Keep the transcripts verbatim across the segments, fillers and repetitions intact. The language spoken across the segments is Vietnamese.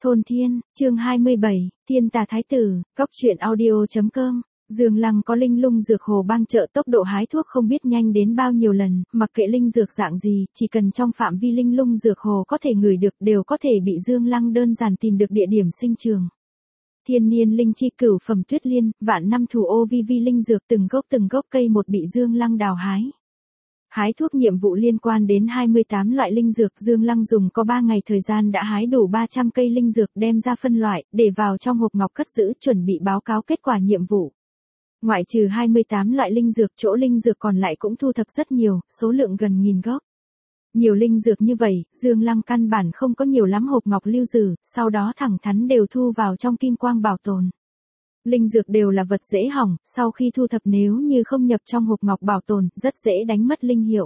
Thôn Thiên, chương hai mươi bảy, Thiên Tà Thái Tử, Cóc truyện audio.com. Dương Lăng có linh lung dược hồ bang trợ, tốc độ hái thuốc không biết nhanh đến bao nhiêu lần, mặc kệ linh dược dạng gì, chỉ cần trong phạm vi linh lung dược hồ có thể ngửi được đều có thể bị Dương Lăng đơn giản tìm được địa điểm sinh trường. Thiên niên linh chi, cửu phẩm tuyết liên, vạn năm thù ô vi vi linh dược, từng gốc từng gốc cây một bị Dương Lăng đào hái. Hái thuốc nhiệm vụ liên quan đến hai mươi tám loại linh dược, Dương Lăng dùng có ba ngày thời gian đã hái đủ ba trăm cây linh dược, đem ra phân loại, để vào trong hộp ngọc cất giữ, chuẩn bị báo cáo kết quả nhiệm vụ. Ngoại trừ hai mươi tám loại linh dược, chỗ linh dược còn lại cũng thu thập rất nhiều, số lượng gần nghìn gốc. Nhiều linh dược như vậy, Dương Lăng căn bản không có nhiều lắm hộp ngọc lưu giữ, sau đó thẳng thắn đều thu vào trong kim quang bảo tồn. Linh dược đều là vật dễ hỏng, sau khi thu thập nếu như không nhập trong hộp ngọc bảo tồn, rất dễ đánh mất linh hiệu.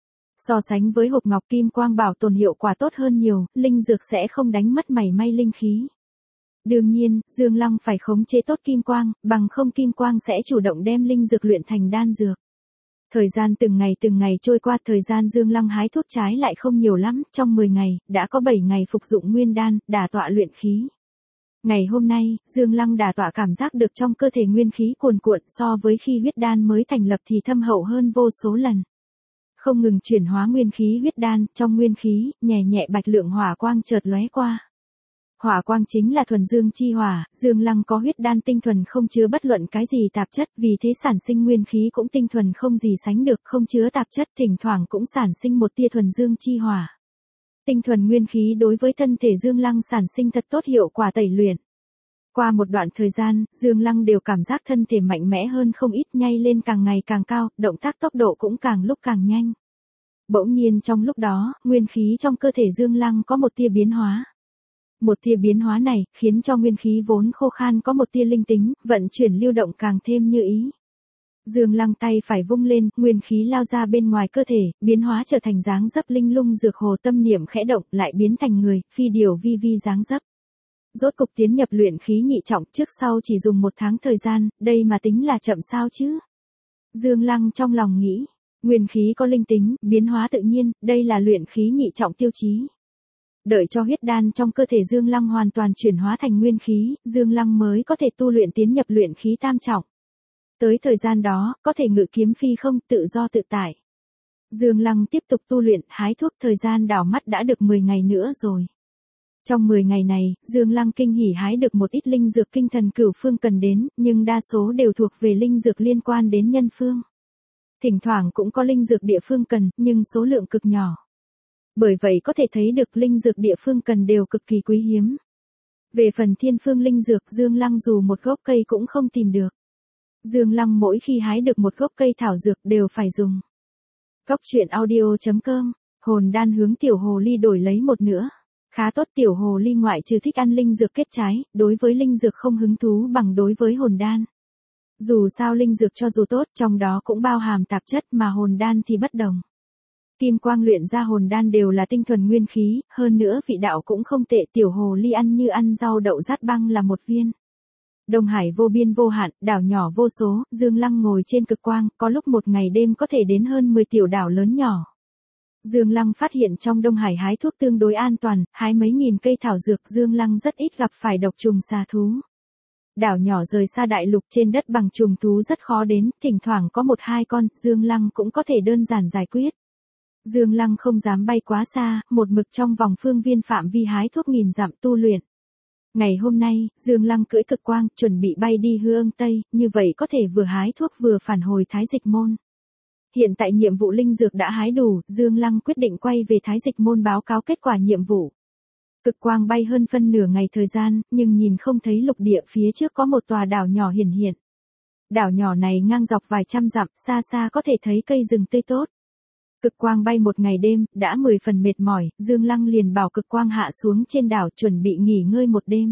So sánh với hộp ngọc, kim quang bảo tồn hiệu quả tốt hơn nhiều, linh dược sẽ không đánh mất mảy may linh khí. Đương nhiên, Dương Lăng phải khống chế tốt kim quang, bằng không kim quang sẽ chủ động đem linh dược luyện thành đan dược. Thời gian từng ngày từng ngày trôi qua, thời gian Dương Lăng hái thuốc trái lại không nhiều lắm, trong mười ngày, đã có bảy ngày phục dụng nguyên đan, đả tọa luyện khí. Ngày hôm nay, Dương Lăng đả tọa cảm giác được trong cơ thể nguyên khí cuồn cuộn, so với khi huyết đan mới thành lập thì thâm hậu hơn vô số lần. Không ngừng chuyển hóa nguyên khí huyết đan, trong nguyên khí, nhẹ nhẹ bạch lượng hỏa quang chợt lóe qua. Hỏa quang chính là thuần dương chi hỏa, Dương Lăng có huyết đan tinh thuần không chứa bất luận cái gì tạp chất, vì thế sản sinh nguyên khí cũng tinh thuần không gì sánh được, không chứa tạp chất, thỉnh thoảng cũng sản sinh một tia thuần dương chi hỏa. Tinh thuần nguyên khí đối với thân thể Dương Lăng sản sinh thật tốt hiệu quả tẩy luyện. Qua một đoạn thời gian, Dương Lăng đều cảm giác thân thể mạnh mẽ hơn không ít, nhảy lên càng ngày càng cao, động tác tốc độ cũng càng lúc càng nhanh. Bỗng nhiên trong lúc đó, nguyên khí trong cơ thể Dương Lăng có một tia biến hóa. Một tia biến hóa này, khiến cho nguyên khí vốn khô khan có một tia linh tính, vận chuyển lưu động càng thêm như ý. Dương Lăng tay phải vung lên, nguyên khí lao ra bên ngoài cơ thể, biến hóa trở thành dáng dấp linh lung dược hồ, tâm niệm khẽ động, lại biến thành người, phi điều vi vi dáng dấp. Rốt cục tiến nhập luyện khí nhị trọng, trước sau chỉ dùng một tháng thời gian, đây mà tính là chậm sao chứ? Dương Lăng trong lòng nghĩ, nguyên khí có linh tính, biến hóa tự nhiên, đây là luyện khí nhị trọng tiêu chí. Đợi cho huyết đan trong cơ thể Dương Lăng hoàn toàn chuyển hóa thành nguyên khí, Dương Lăng mới có thể tu luyện tiến nhập luyện khí tam trọng. Tới thời gian đó, có thể ngự kiếm phi không, tự do tự tại. Dương Lăng tiếp tục tu luyện, hái thuốc, thời gian đảo mắt đã được mười ngày nữa rồi. Trong mười ngày này, Dương Lăng kinh hỉ hái được một ít linh dược kinh thần cửu phương cần đến, nhưng đa số đều thuộc về linh dược liên quan đến nhân phương. Thỉnh thoảng cũng có linh dược địa phương cần, nhưng số lượng cực nhỏ. Bởi vậy có thể thấy được linh dược địa phương cần đều cực kỳ quý hiếm. Về phần thiên phương linh dược, Dương Lăng dù một gốc cây cũng không tìm được. Dương Lăng mỗi khi hái được một gốc cây thảo dược đều phải dùng. Cóc truyện audio.com, hồn đan hướng tiểu hồ ly đổi lấy một nữa. Khá tốt, tiểu hồ ly ngoại trừ thích ăn linh dược kết trái, đối với linh dược không hứng thú bằng đối với hồn đan. Dù sao linh dược cho dù tốt, trong đó cũng bao hàm tạp chất, mà hồn đan thì bất đồng. Kim quang luyện ra hồn đan đều là tinh thuần nguyên khí, hơn nữa vị đạo cũng không tệ, tiểu hồ ly ăn như ăn rau đậu rát băng là một viên. Đông Hải vô biên vô hạn, đảo nhỏ vô số, Dương Lăng ngồi trên cực quang, có lúc một ngày đêm có thể đến hơn mười tiểu đảo lớn nhỏ. Dương Lăng phát hiện trong Đông Hải hái thuốc tương đối an toàn, hái mấy nghìn cây thảo dược, Dương Lăng rất ít gặp phải độc trùng xà thú. Đảo nhỏ rời xa đại lục, trên đất bằng trùng thú rất khó đến, thỉnh thoảng có một hai con, Dương Lăng cũng có thể đơn giản giải quyết. Dương Lăng không dám bay quá xa, một mực trong vòng phương viên phạm vi hái thuốc nghìn dặm tu luyện. Ngày hôm nay, Dương Lăng cưỡi cực quang, chuẩn bị bay đi Hư Ưng Tây, như vậy có thể vừa hái thuốc vừa phản hồi Thái Dịch Môn. Hiện tại nhiệm vụ linh dược đã hái đủ, Dương Lăng quyết định quay về Thái Dịch Môn báo cáo kết quả nhiệm vụ. Cực quang bay hơn phân nửa ngày thời gian, nhưng nhìn không thấy lục địa, phía trước có một tòa đảo nhỏ hiển hiện. Đảo nhỏ này ngang dọc vài trăm dặm, xa xa có thể thấy cây rừng tươi tốt. Cực quang bay một ngày đêm, đã mười phần mệt mỏi, Dương Lăng liền bảo cực quang hạ xuống trên đảo, chuẩn bị nghỉ ngơi một đêm.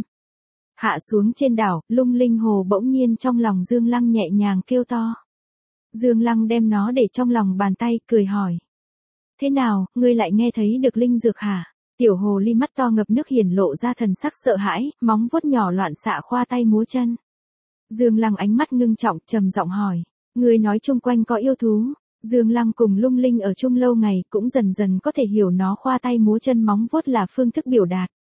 Hạ xuống trên đảo, lung linh hồ bỗng nhiên trong lòng Dương Lăng nhẹ nhàng kêu to. Dương Lăng đem nó để trong lòng bàn tay, cười hỏi. Thế nào, ngươi lại nghe thấy được linh dược hả? Tiểu hồ ly mắt to ngập nước hiển lộ ra thần sắc sợ hãi, móng vuốt nhỏ loạn xạ khoa tay múa chân. Dương Lăng ánh mắt ngưng trọng, trầm giọng hỏi. Ngươi nói chung quanh có yêu thú. Dương Lăng cùng lung linh ở chung lâu ngày, cũng dần dần có thể hiểu nó khoa tay múa chân móng vuốt là phương thức biểu đạt.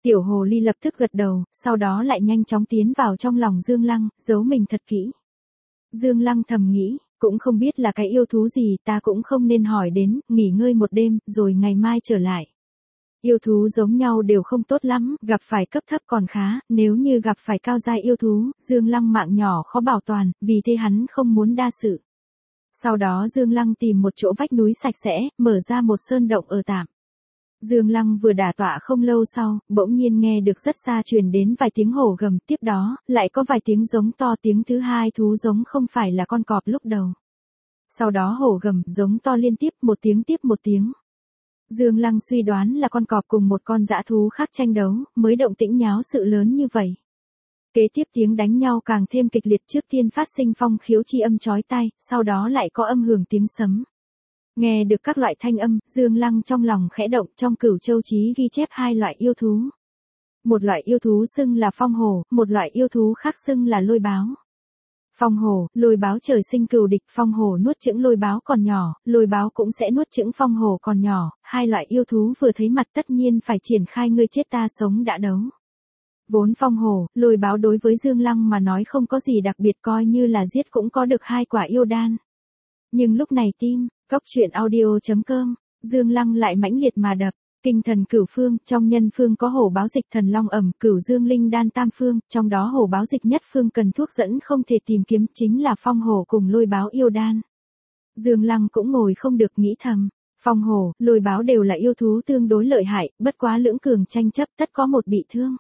Tiểu hồ ly lập tức gật đầu, sau đó lại nhanh chóng tiến vào trong lòng Dương Lăng, giấu mình thật kỹ. Dương Lăng thầm nghĩ, cũng không biết là cái yêu thú gì, ta cũng không nên hỏi đến, nghỉ ngơi một đêm, rồi ngày mai trở lại. Yêu thú giống nhau đều không tốt lắm, gặp phải cấp thấp còn khá, nếu như gặp phải cao giai yêu thú, Dương Lăng mạng nhỏ khó bảo toàn, vì thế hắn không muốn đa sự. Sau đó Dương Lăng tìm một chỗ vách núi sạch sẽ, mở ra một sơn động ở tạm. Dương Lăng vừa đả tọa không lâu sau, bỗng nhiên nghe được rất xa truyền đến vài tiếng hổ gầm, tiếp đó, lại có vài tiếng giống to, tiếng thứ hai thú giống không phải là con cọp lúc đầu. Sau đó hổ gầm, giống to liên tiếp, một tiếng tiếp một tiếng. Dương Lăng suy đoán là con cọp cùng một con dã thú khác tranh đấu, mới động tĩnh nháo sự lớn như vậy. Kế tiếp tiếng đánh nhau càng thêm kịch liệt, trước tiên phát sinh phong khiếu chi âm chói tai, sau đó lại có âm hưởng tiếng sấm. Nghe được các loại thanh âm, Dương Lăng trong lòng khẽ động, trong Cửu Châu Chí ghi chép hai loại yêu thú. Một loại yêu thú xưng là phong hổ, một loại yêu thú khác xưng là lôi báo. Phong hổ, lôi báo trời sinh cừu địch, phong hổ nuốt chửng lôi báo còn nhỏ, lôi báo cũng sẽ nuốt chửng phong hổ còn nhỏ, hai loại yêu thú vừa thấy mặt tất nhiên phải triển khai ngươi chết ta sống đã đấu. Vốn phong hổ, lôi báo đối với Dương Lăng mà nói không có gì đặc biệt, coi như là giết cũng có được hai quả yêu đan. Nhưng lúc này tim, cóc truyện audio chấm com, Dương Lăng lại mãnh liệt mà đập. Kinh thần cửu phương, trong nhân phương có hổ báo dịch thần long ẩm, cửu dương linh đan tam phương, trong đó hổ báo dịch nhất phương cần thuốc dẫn không thể tìm kiếm, chính là phong hổ cùng lôi báo yêu đan. Dương Lăng cũng ngồi không được nghĩ thầm, phong hổ, lôi báo đều là yêu thú tương đối lợi hại, bất quá lưỡng cường tranh chấp tất có một bị thương.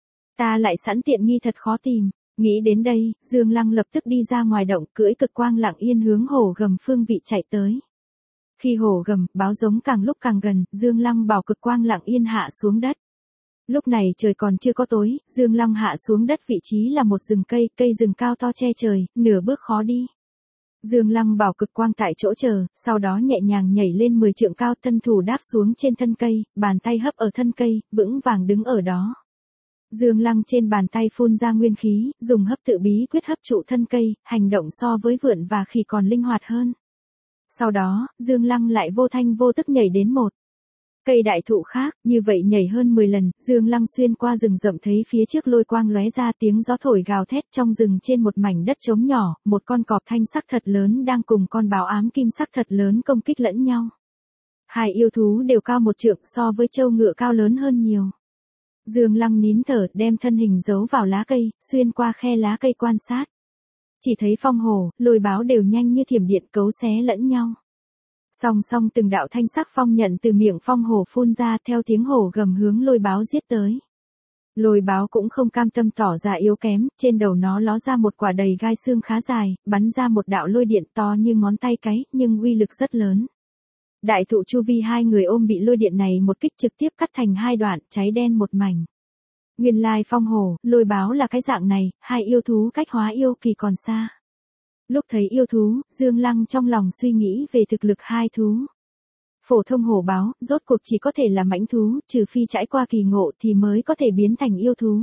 Ta lại sẵn tiện nghi thật khó tìm, nghĩ đến đây, Dương Lăng lập tức đi ra ngoài động, cưỡi cực quang lặng yên hướng hổ gầm phương vị chạy tới. Khi hổ gầm, báo giống càng lúc càng gần, Dương Lăng bảo cực quang lặng yên hạ xuống đất. Lúc này trời còn chưa có tối, Dương Lăng hạ xuống đất, vị trí là một rừng cây, cây rừng cao to che trời, nửa bước khó đi. Dương Lăng bảo cực quang tại chỗ chờ, sau đó nhẹ nhàng nhảy lên mười trượng cao, thân thủ đáp xuống trên thân cây, bàn tay hấp ở thân cây, vững vàng đứng ở đó. Dương Lăng trên bàn tay phun ra nguyên khí, dùng hấp tự bí quyết hấp trụ thân cây, hành động so với vượn và khỉ còn linh hoạt hơn. Sau đó, Dương Lăng lại vô thanh vô tức nhảy đến một cây đại thụ khác, như vậy nhảy hơn mười lần, Dương Lăng xuyên qua rừng rậm thấy phía trước lôi quang lóe ra, tiếng gió thổi gào thét, trong rừng trên một mảnh đất trống nhỏ, một con cọp thanh sắc thật lớn đang cùng con báo ám kim sắc thật lớn công kích lẫn nhau. Hai yêu thú đều cao một trượng, so với trâu ngựa cao lớn hơn nhiều. Dương Lăng nín thở, đem thân hình giấu vào lá cây, xuyên qua khe lá cây quan sát. Chỉ thấy phong hổ, lôi báo đều nhanh như thiểm điện cấu xé lẫn nhau. Song song từng đạo thanh sắc phong nhận từ miệng phong hổ phun ra, theo tiếng hổ gầm hướng lôi báo giết tới. Lôi báo cũng không cam tâm tỏ ra yếu kém, trên đầu nó ló ra một quả đầy gai xương khá dài, bắn ra một đạo lôi điện to như ngón tay cái, nhưng uy lực rất lớn. Đại thụ chu vi hai người ôm bị lôi điện này một kích trực tiếp cắt thành hai đoạn, cháy đen một mảnh. Nguyên lai phong hổ, lôi báo là cái dạng này, hai yêu thú cách hóa yêu kỳ còn xa. Lúc thấy yêu thú, Dương Lăng trong lòng suy nghĩ về thực lực hai thú. Phổ thông hổ báo, rốt cuộc chỉ có thể là mãnh thú, trừ phi trải qua kỳ ngộ thì mới có thể biến thành yêu thú.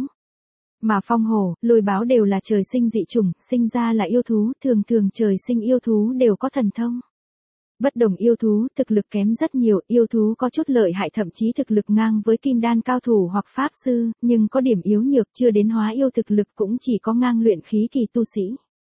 Mà phong hổ, lôi báo đều là trời sinh dị chủng, sinh ra là yêu thú, thường thường trời sinh yêu thú đều có thần thông. Bất đồng yêu thú, thực lực kém rất nhiều, yêu thú có chút lợi hại thậm chí thực lực ngang với kim đan cao thủ hoặc pháp sư, nhưng có điểm yếu nhược chưa đến hóa yêu thực lực cũng chỉ có ngang luyện khí kỳ tu sĩ.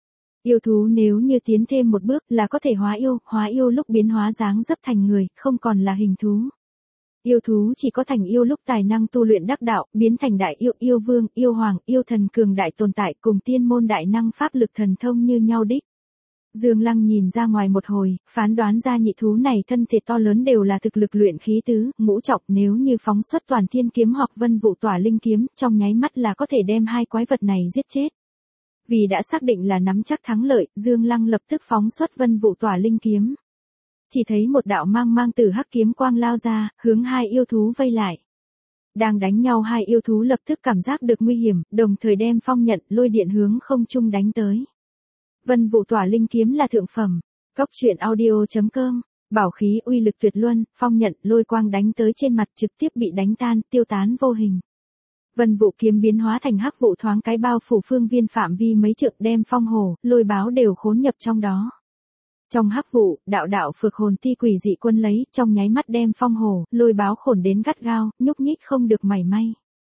Yêu thú nếu như tiến thêm một bước là có thể hóa yêu, hóa yêu lúc biến hóa dáng dấp thành người, không còn là hình thú. Yêu thú chỉ có thành yêu lúc tài năng tu luyện đắc đạo, biến thành đại yêu, yêu vương, yêu hoàng, yêu thần cường đại tồn tại cùng tiên môn đại năng pháp lực thần thông như nhau đích. Dương Lăng nhìn ra ngoài một hồi, phán đoán ra nhị thú này thân thể to lớn đều là thực lực luyện khí tứ, ngũ trọng, nếu như phóng xuất toàn thiên kiếm hoặc vân vụ tỏa linh kiếm, trong nháy mắt là có thể đem hai quái vật này giết chết. Vì đã xác định là nắm chắc thắng lợi, Dương Lăng lập tức phóng xuất vân vụ tỏa linh kiếm. Chỉ thấy một đạo mang mang từ hắc kiếm quang lao ra, hướng hai yêu thú vây lại. Đang đánh nhau hai yêu thú lập tức cảm giác được nguy hiểm, đồng thời đem phong nhận lôi điện hướng không trung đánh tới. Vân vụ tỏa linh kiếm là thượng phẩm. Cóc truyện audio chấm com, bảo khí uy lực tuyệt luân, phong nhận lôi quang đánh tới trên mặt trực tiếp bị đánh tan, tiêu tán vô hình. Vân vụ kiếm biến hóa thành hắc vụ thoáng cái bao phủ phương viên phạm vi mấy trượng, đem phong hổ, lôi báo đều khốn nhập trong đó. Trong hắc vụ, đạo đạo phược hồn ti quỷ dị quân lấy, trong nháy mắt đem phong hổ, lôi báo khổn đến gắt gao, nhúc nhích không được mảy may.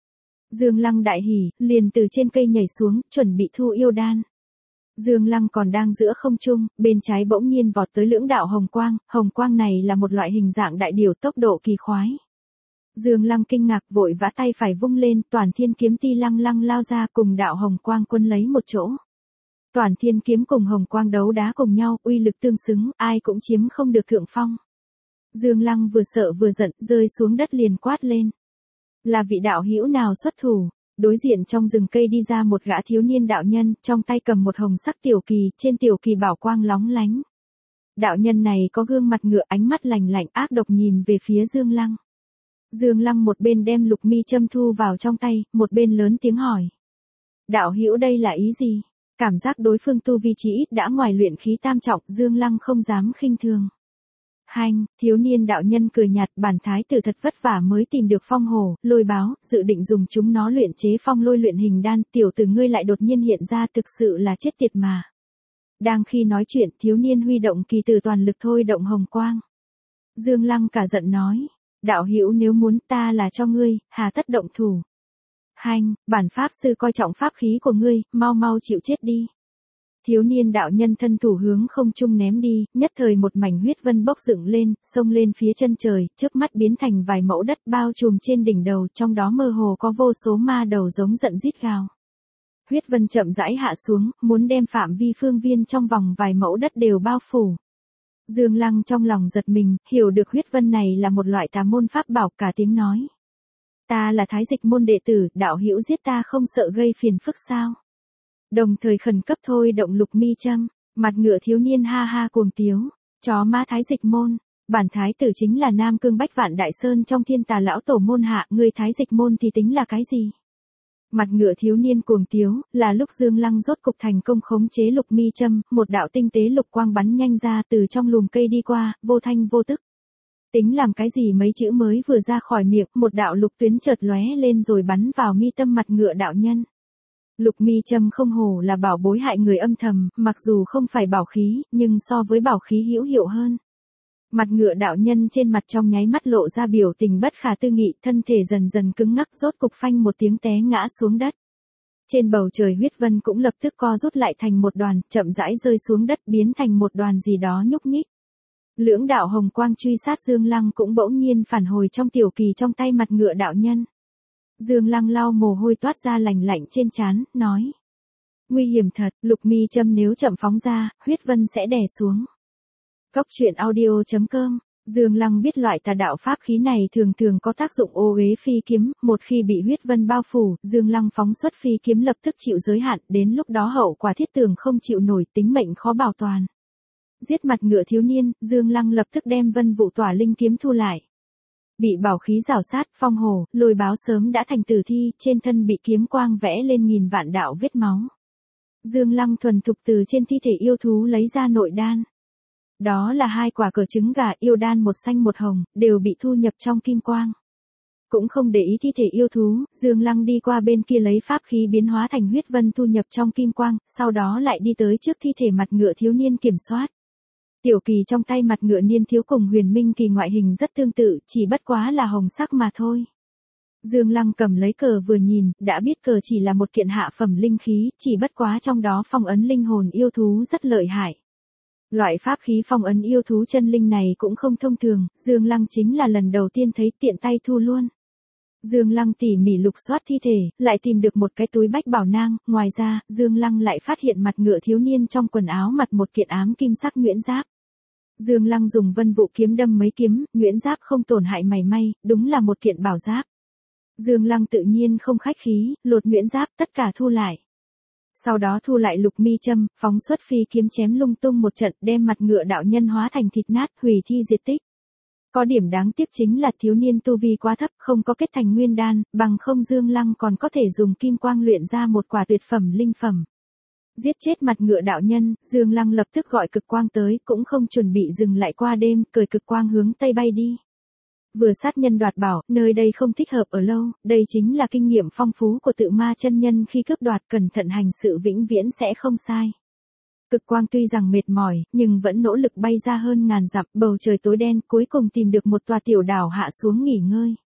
Dương Lăng đại hỉ, liền từ trên cây nhảy xuống, chuẩn bị thu yêu đan. Dương Lăng còn đang giữa không trung, bên trái bỗng nhiên vọt tới lưỡng đạo hồng quang, hồng quang này là một loại hình dạng đại điểu tốc độ kỳ khoái. Dương Lăng kinh ngạc vội vã tay phải vung lên, Toàn Thiên kiếm ti lăng lăng lao ra cùng đạo hồng quang quân lấy một chỗ. Toàn Thiên kiếm cùng hồng quang đấu đá cùng nhau, uy lực tương xứng, ai cũng chiếm không được thượng phong. Dương Lăng vừa sợ vừa giận, rơi xuống đất liền quát lên. Là vị đạo hữu nào xuất thủ? Đối diện trong rừng cây đi ra một gã thiếu niên đạo nhân, trong tay cầm một hồng sắc tiểu kỳ, trên tiểu kỳ bảo quang lóng lánh. Đạo nhân này có gương mặt ngựa, ánh mắt lạnh lạnh ác độc nhìn về phía Dương Lăng. Dương Lăng một bên đem lục mi châm thu vào trong tay, một bên lớn tiếng hỏi. Đạo hữu đây là ý gì? Cảm giác đối phương tu vi chí ít đã ngoài luyện khí tam trọng, Dương Lăng không dám khinh thường. Hanh, thiếu niên đạo nhân cười nhạt, bản thái tử thật vất vả mới tìm được phong hổ, lôi báo, dự định dùng chúng nó luyện chế phong lôi luyện hình đan, tiểu tử ngươi lại đột nhiên hiện ra, thực sự là chết tiệt mà. Đang khi nói chuyện, thiếu niên huy động kỳ từ toàn lực thôi động hồng quang. Dương Lăng cả giận nói, đạo hữu nếu muốn ta là cho ngươi, hà tất động thủ. Hanh, bản pháp sư coi trọng pháp khí của ngươi, mau mau chịu chết đi. Thiếu niên đạo nhân thân thủ hướng không trung ném đi, nhất thời một mảnh huyết vân bốc dựng lên, xông lên phía chân trời, trước mắt biến thành vài mẫu đất bao trùm trên đỉnh đầu, trong đó mơ hồ có vô số ma đầu giống giận rít gào. Huyết vân chậm rãi hạ xuống, muốn đem phạm vi phương viên trong vòng vài mẫu đất đều bao phủ. Dương Lăng trong lòng giật mình, hiểu được huyết vân này là một loại tà môn pháp bảo, cả tiếng nói. Ta là thái dịch môn đệ tử, đạo hữu giết ta không sợ gây phiền phức sao? Đồng thời khẩn cấp thôi động lục mi châm, mặt ngựa thiếu niên ha ha cuồng tiếu, chó má thái dịch môn, bản thái tử chính là Nam Cương Bách Vạn Đại Sơn trong thiên tà lão tổ môn hạ, người thái dịch môn thì tính là cái gì? Mặt ngựa thiếu niên cuồng tiếu, là lúc Dương Lăng rốt cục thành công khống chế lục mi châm, một đạo tinh tế lục quang bắn nhanh ra từ trong lùm cây đi qua, vô thanh vô tức. Tính làm cái gì mấy chữ mới vừa ra khỏi miệng, một đạo lục tuyến chợt lóe lên rồi bắn vào mi tâm mặt ngựa đạo nhân. Lục mi châm không hổ là bảo bối hại người âm thầm, mặc dù không phải bảo khí, nhưng so với bảo khí hữu hiệu hơn. Mặt ngựa đạo nhân trên mặt trong nháy mắt lộ ra biểu tình bất khả tư nghị, thân thể dần dần cứng ngắc, rốt cục phanh một tiếng té ngã xuống đất. Trên bầu trời huyết vân cũng lập tức co rút lại thành một đoàn, chậm rãi rơi xuống đất, biến thành một đoàn gì đó nhúc nhích. Lưỡng đạo hồng quang truy sát Dương Lăng cũng bỗng nhiên phản hồi trong tiểu kỳ trong tay mặt ngựa đạo nhân. Dương Lăng lau mồ hôi toát ra lành lạnh trên trán, nói. Nguy hiểm thật, lục mi châm nếu chậm phóng ra, huyết vân sẽ đè xuống. Cốc truyện audio chấm com, Dương Lăng biết loại tà đạo pháp khí này thường thường có tác dụng ô uế phi kiếm, một khi bị huyết vân bao phủ, Dương Lăng phóng xuất phi kiếm lập tức chịu giới hạn, đến lúc đó hậu quả thiết tường không chịu nổi, tính mệnh khó bảo toàn. Giết mặt ngựa thiếu niên, Dương Lăng lập tức đem vân vụ tỏa linh kiếm thu lại. Bị bảo khí rào sát, phong hổ, lôi báo sớm đã thành tử thi, trên thân bị kiếm quang vẽ lên nghìn vạn đạo vết máu. Dương Lăng thuần thục từ trên thi thể yêu thú lấy ra nội đan. Đó là hai quả cờ trứng gà yêu đan một xanh một hồng, đều bị thu nhập trong kim quang. Cũng không để ý thi thể yêu thú, Dương Lăng đi qua bên kia lấy pháp khí biến hóa thành huyết vân thu nhập trong kim quang, sau đó lại đi tới trước thi thể mặt ngựa thiếu niên kiểm soát. Tiểu kỳ trong tay mặt ngựa niên thiếu cùng huyền minh kỳ ngoại hình rất tương tự, chỉ bất quá là hồng sắc mà thôi. Dương Lăng cầm lấy cờ vừa nhìn, đã biết cờ chỉ là một kiện hạ phẩm linh khí, chỉ bất quá trong đó phong ấn linh hồn yêu thú rất lợi hại. Loại pháp khí phong ấn yêu thú chân linh này cũng không thông thường, Dương Lăng chính là lần đầu tiên thấy, tiện tay thu luôn. Dương Lăng tỉ mỉ lục soát thi thể, lại tìm được một cái túi bách bảo nang, ngoài ra, Dương Lăng lại phát hiện mặt ngựa thiếu niên trong quần áo mặt một kiện ám kim sắc nhuyễn giáp. Dương Lăng dùng vân vụ kiếm đâm mấy kiếm, nhuyễn giáp không tổn hại mảy may, đúng là một kiện bảo giáp. Dương Lăng tự nhiên không khách khí, lột nhuyễn giáp tất cả thu lại. Sau đó thu lại lục mi châm, phóng xuất phi kiếm chém lung tung một trận, đem mặt ngựa đạo nhân hóa thành thịt nát, hủy thi diệt tích. Có điểm đáng tiếc chính là thiếu niên tu vi quá thấp, không có kết thành nguyên đan, bằng không Dương Lăng còn có thể dùng kim quang luyện ra một quả tuyệt phẩm linh phẩm. Giết chết mặt ngựa đạo nhân, Dương Lăng lập tức gọi cực quang tới, cũng không chuẩn bị dừng lại qua đêm, cởi cực quang hướng tây bay đi. Vừa sát nhân đoạt bảo, nơi đây không thích hợp ở lâu, đây chính là kinh nghiệm phong phú của tự ma chân nhân, khi cướp đoạt cẩn thận hành sự vĩnh viễn sẽ không sai. Cực quang tuy rằng mệt mỏi, nhưng vẫn nỗ lực bay ra hơn ngàn dặm, bầu trời tối đen, cuối cùng tìm được một tòa tiểu đảo hạ xuống nghỉ ngơi.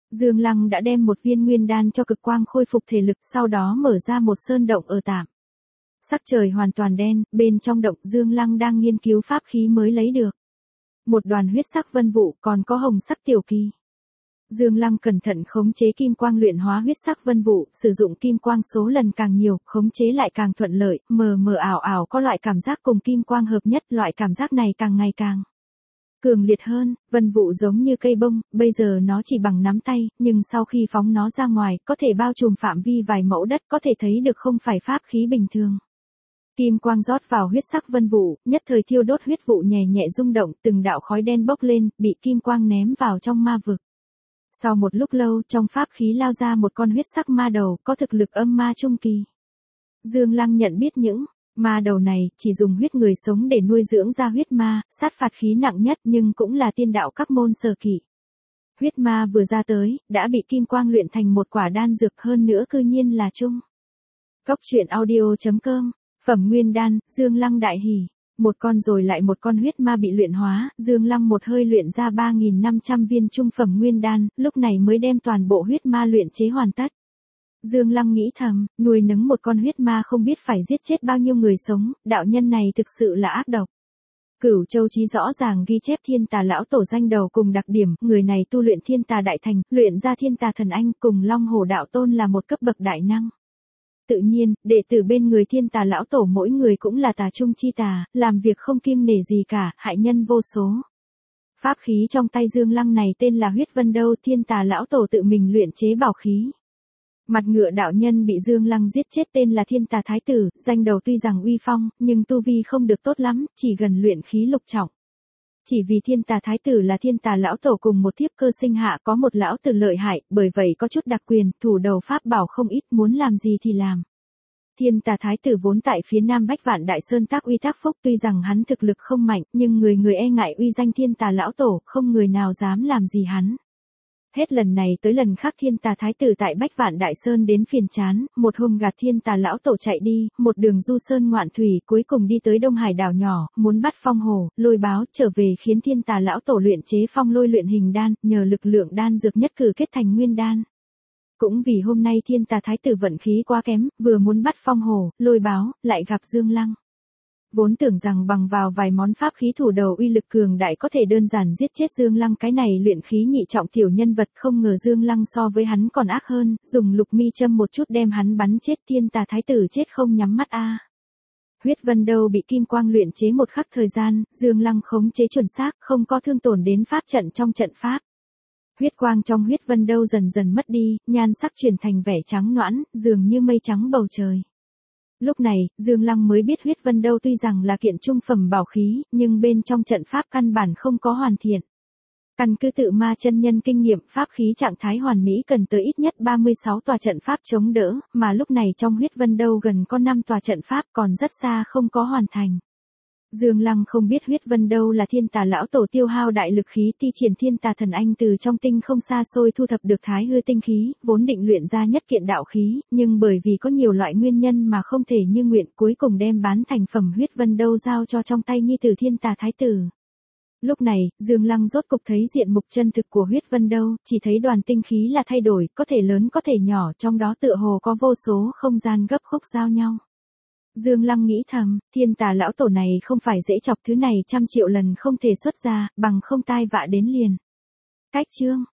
Dương Lăng đã đem một viên nguyên đan cho cực quang khôi phục thể lực, sau đó mở ra một sơn động ở tạm. Sắc trời hoàn toàn đen, bên trong động Dương Lăng đang nghiên cứu pháp khí mới lấy được. Một đoàn huyết sắc vân vụ, còn có hồng sắc tiểu kỳ. Dương Lăng cẩn thận khống chế kim quang luyện hóa huyết sắc vân vụ, sử dụng kim quang số lần càng nhiều, khống chế lại càng thuận lợi, mờ mờ ảo ảo có loại cảm giác cùng kim quang hợp nhất, loại cảm giác này càng ngày càng cường liệt hơn. Vân vụ giống như cây bông, bây giờ nó chỉ bằng nắm tay, nhưng sau khi phóng nó ra ngoài, có thể bao trùm phạm vi vài mẫu đất, có thể thấy được không phải pháp khí bình thường. Kim quang rót vào huyết sắc vân vụ, nhất thời thiêu đốt huyết vụ nhẹ nhẹ rung động, từng đạo khói đen bốc lên, bị kim quang ném vào trong ma vực. Sau một lúc lâu, trong pháp khí lao ra một con huyết sắc ma đầu, có thực lực âm ma trung kỳ. Dương Lăng nhận biết những ma đầu này chỉ dùng huyết người sống để nuôi dưỡng ra huyết ma, sát phạt khí nặng nhất nhưng cũng là tiên đạo các môn sở kỵ. Huyết ma vừa ra tới, đã bị kim quang luyện thành một quả đan dược, hơn nữa cư nhiên là chung. Góc truyện audio chấm com, phẩm nguyên đan, Dương Lăng đại hỉ. Một con rồi lại một con huyết ma bị luyện hóa, Dương Lăng một hơi luyện ra ba nghìn năm trăm viên trung phẩm nguyên đan, lúc này mới đem toàn bộ huyết ma luyện chế hoàn tất. Dương Lăng nghĩ thầm, nuôi nấng một con huyết ma không biết phải giết chết bao nhiêu người sống, đạo nhân này thực sự là ác độc. Cửu Châu Chí rõ ràng ghi chép thiên tà lão tổ danh đầu cùng đặc điểm, người này tu luyện thiên tà đại thành, luyện ra thiên tà thần anh, cùng Long Hổ đạo tôn là một cấp bậc đại năng. Tự nhiên, đệ tử bên người thiên tà lão tổ mỗi người cũng là tà trung chi tà, làm việc không kiêng nể gì cả, hại nhân vô số. Pháp khí trong tay Dương Lăng này tên là huyết vân đâu, thiên tà lão tổ tự mình luyện chế bảo khí. Mặt ngựa đạo nhân bị Dương Lăng giết chết tên là thiên tà thái tử, danh đầu tuy rằng uy phong, nhưng tu vi không được tốt lắm, chỉ gần luyện khí lục trọng. Chỉ vì thiên tà thái tử là thiên tà lão tổ cùng một thiếp cơ sinh hạ, có một lão tử lợi hại, bởi vậy có chút đặc quyền, thủ đầu pháp bảo không ít, muốn làm gì thì làm. Thiên tà thái tử vốn tại phía nam Bách Vạn Đại Sơn tác uy tác phúc, tuy rằng hắn thực lực không mạnh, nhưng người người e ngại uy danh thiên tà lão tổ, không người nào dám làm gì hắn. Hết lần này tới lần khác thiên tà thái tử tại Bách Vạn Đại Sơn đến phiền chán, một hôm gạt thiên tà lão tổ chạy đi, một đường du sơn ngoạn thủy, cuối cùng đi tới Đông Hải đảo nhỏ, muốn bắt phong hổ, lôi báo, trở về khiến thiên tà lão tổ luyện chế phong lôi luyện hình đan, nhờ lực lượng đan dược nhất cử kết thành nguyên đan. Cũng vì hôm nay thiên tà thái tử vận khí quá kém, vừa muốn bắt phong hổ, lôi báo, lại gặp Dương Lăng. Vốn tưởng rằng bằng vào vài món pháp khí thủ đầu uy lực cường đại có thể đơn giản giết chết Dương Lăng, cái này luyện khí nhị trọng tiểu nhân vật, không ngờ Dương Lăng so với hắn còn ác hơn, dùng lục mi châm một chút đem hắn bắn chết, thiên tà thái tử chết không nhắm mắt a. Huyết vân đâu bị kim quang luyện chế một khắc thời gian, Dương Lăng khống chế chuẩn xác, không có thương tổn đến pháp trận trong trận pháp. Huyết quang trong huyết vân đâu dần dần mất đi, nhan sắc chuyển thành vẻ trắng nõn, dường như mây trắng bầu trời. Lúc này, Dương Lăng mới biết huyết vân đâu tuy rằng là kiện trung phẩm bảo khí, nhưng bên trong trận pháp căn bản không có hoàn thiện. Căn cứ tự ma chân nhân kinh nghiệm, pháp khí trạng thái hoàn mỹ cần tới ít nhất ba mươi sáu tòa trận pháp chống đỡ, mà lúc này trong huyết vân đâu gần có năm tòa trận pháp còn rất xa không có hoàn thành. Dương Lăng không biết huyết vân đâu là thiên tà lão tổ tiêu hao đại lực khí thi triển thiên tà thần anh từ trong tinh không xa xôi thu thập được thái hư tinh khí, vốn định luyện ra nhất kiện đạo khí, nhưng bởi vì có nhiều loại nguyên nhân mà không thể như nguyện, cuối cùng đem bán thành phẩm huyết vân đâu giao cho trong tay nhi tử thiên tà thái tử. Lúc này, Dương Lăng rốt cục thấy diện mục chân thực của huyết vân đâu, chỉ thấy đoàn tinh khí là thay đổi, có thể lớn có thể nhỏ, trong đó tựa hồ có vô số không gian gấp khúc giao nhau. Dương Lăng nghĩ thầm, thiên tà lão tổ này không phải dễ chọc, thứ này trăm triệu lần không thể xuất ra, bằng không tai vạ đến liền. Cách chương